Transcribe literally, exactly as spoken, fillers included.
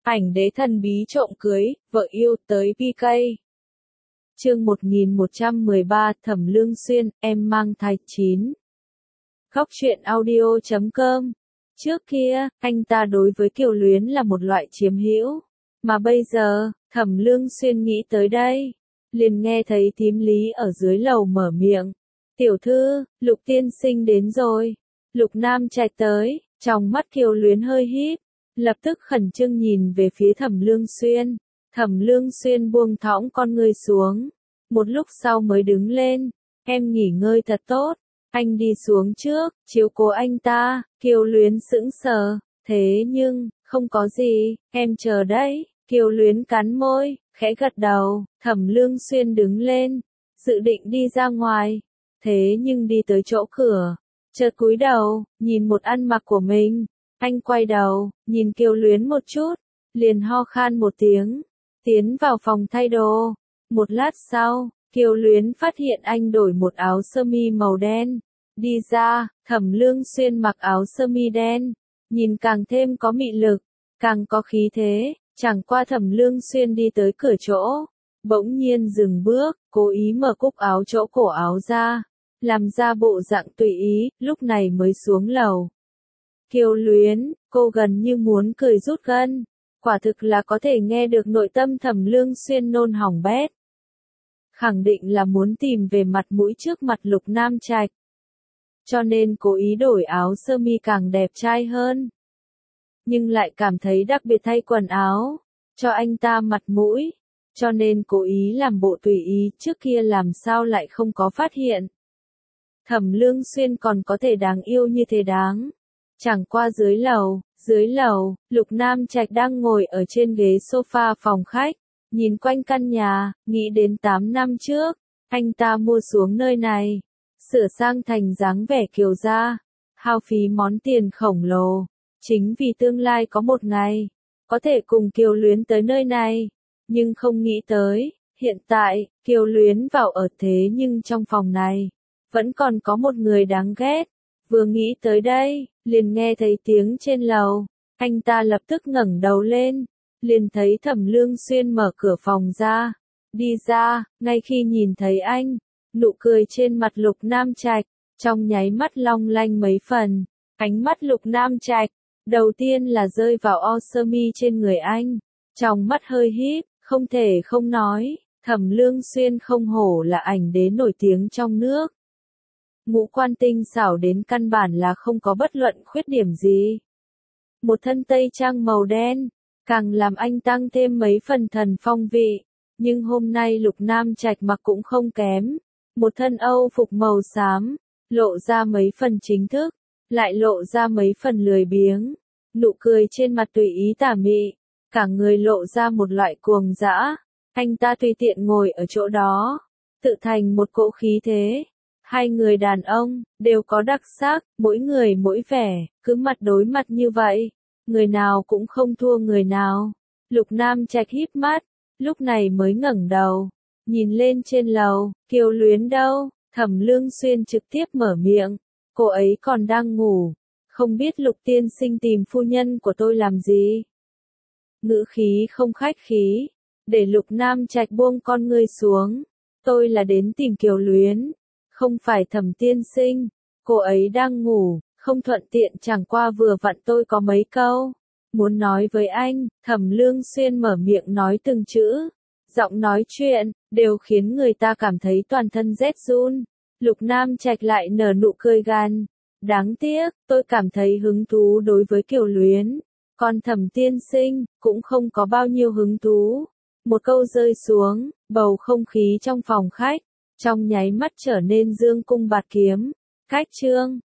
Ảnh đế thần bí trộm cưới, vợ yêu tới pê ca. Chương một nghìn một trăm mười ba Thẩm Lương Xuyên, em mang thai chín. Góc truyện audio chấm com. Trước kia, anh ta đối với Kiều Luyến là một loại chiếm hữu. Mà bây giờ, Thẩm Lương Xuyên nghĩ tới đây. Liền nghe thấy thím Lý ở dưới lầu mở miệng. Tiểu thư, Lục tiên sinh đến rồi. Lục Nam Trạch tới, trong mắt Kiều Luyến hơi híp. Lập tức khẩn trương nhìn về phía Thẩm Lương Xuyên. Thẩm Lương Xuyên buông thõng con ngươi xuống. Một lúc sau mới đứng lên. Em nghỉ ngơi thật tốt. Anh đi xuống trước, chiếu cố anh ta. Kiều Luyến sững sờ. Thế nhưng, không có gì, em chờ đấy. Kiều Luyến cắn môi, khẽ gật đầu. Thẩm Lương Xuyên đứng lên. Dự định đi ra ngoài. Thế nhưng đi tới chỗ cửa. Chợt cúi đầu, nhìn một ăn mặc của mình. Anh quay đầu, nhìn Kiều Luyến một chút, liền ho khan một tiếng, tiến vào phòng thay đồ. Một lát sau, Kiều Luyến phát hiện anh đổi một áo sơ mi màu đen. Đi ra, Thẩm Lương Xuyên mặc áo sơ mi đen, nhìn càng thêm có mị lực, càng có khí thế. Chẳng qua Thẩm Lương Xuyên đi tới cửa chỗ, bỗng nhiên dừng bước, cố ý mở cúc áo chỗ cổ áo ra, làm ra bộ dạng tùy ý, lúc này mới xuống lầu. Kiều Luyến, cô gần như muốn cười rút gân, quả thực là có thể nghe được nội tâm Thẩm Lương Xuyên nôn hỏng bét. Khẳng định là muốn tìm về mặt mũi trước mặt Lục Nam Trạch. Cho nên cố ý đổi áo sơ mi càng đẹp trai hơn. Nhưng lại cảm thấy đặc biệt thay quần áo, cho anh ta mặt mũi. Cho nên cố ý làm bộ tùy ý, trước kia làm sao lại không có phát hiện. Thẩm Lương Xuyên còn có thể đáng yêu như thế đáng. Chẳng qua dưới lầu, dưới lầu, Lục Nam Trạch đang ngồi ở trên ghế sofa phòng khách, nhìn quanh căn nhà, nghĩ đến tám năm trước, anh ta mua xuống nơi này, sửa sang thành dáng vẻ kiều gia, hao phí món tiền khổng lồ, chính vì tương lai có một ngày, có thể cùng Kiều Luyến tới nơi này, nhưng không nghĩ tới, hiện tại, Kiều Luyến vào ở thế nhưng trong phòng này, vẫn còn có một người đáng ghét. Vừa nghĩ tới đây, liền nghe thấy tiếng trên lầu, anh ta lập tức ngẩng đầu lên, liền thấy Thẩm Lương Xuyên mở cửa phòng ra, đi ra. Ngay khi nhìn thấy anh, nụ cười trên mặt Lục Nam Trạch, trong nháy mắt long lanh mấy phần, ánh mắt Lục Nam Trạch, đầu tiên là rơi vào o sơ mi trên người anh, trong mắt hơi híp, không thể không nói, Thẩm Lương Xuyên không hổ là ảnh đế nổi tiếng trong nước. Ngũ quan tinh xảo đến căn bản là không có bất luận khuyết điểm gì. Một thân tây trang màu đen, càng làm anh tăng thêm mấy phần thần phong vị. Nhưng hôm nay Lục Nam Trạch mặc cũng không kém. Một thân Âu phục màu xám, lộ ra mấy phần chính thức, lại lộ ra mấy phần lười biếng. Nụ cười trên mặt tùy ý tà mị, cả người lộ ra một loại cuồng dã. Anh ta tùy tiện ngồi ở chỗ đó, tự thành một cỗ khí thế. Hai người đàn ông, đều có đặc sắc, mỗi người mỗi vẻ, cứ mặt đối mặt như vậy. Người nào cũng không thua người nào. Lục Nam Trạch híp mắt, lúc này mới ngẩng đầu. Nhìn lên trên lầu, Kiều Luyến đâu? Thẩm Lương Xuyên trực tiếp mở miệng. Cô ấy còn đang ngủ. Không biết Lục tiên sinh tìm phu nhân của tôi làm gì? Ngữ khí không khách khí. Để Lục Nam Trạch buông con ngươi xuống. Tôi là đến tìm Kiều Luyến. Không phải Thẩm tiên sinh, cô ấy đang ngủ, không thuận tiện chẳng qua vừa vặn tôi có mấy câu. Muốn nói với anh, Thẩm Lương Xuyên mở miệng nói từng chữ. Giọng nói chuyện, đều khiến người ta cảm thấy toàn thân rét run. Lục Nam Trạch lại nở nụ cười gan. Đáng tiếc, tôi cảm thấy hứng thú đối với Kiều Luyến. Còn Thẩm tiên sinh, cũng không có bao nhiêu hứng thú. Một câu rơi xuống, bầu không khí trong phòng khách. Trong nháy mắt trở nên dương cung bạt kiếm. Cách chương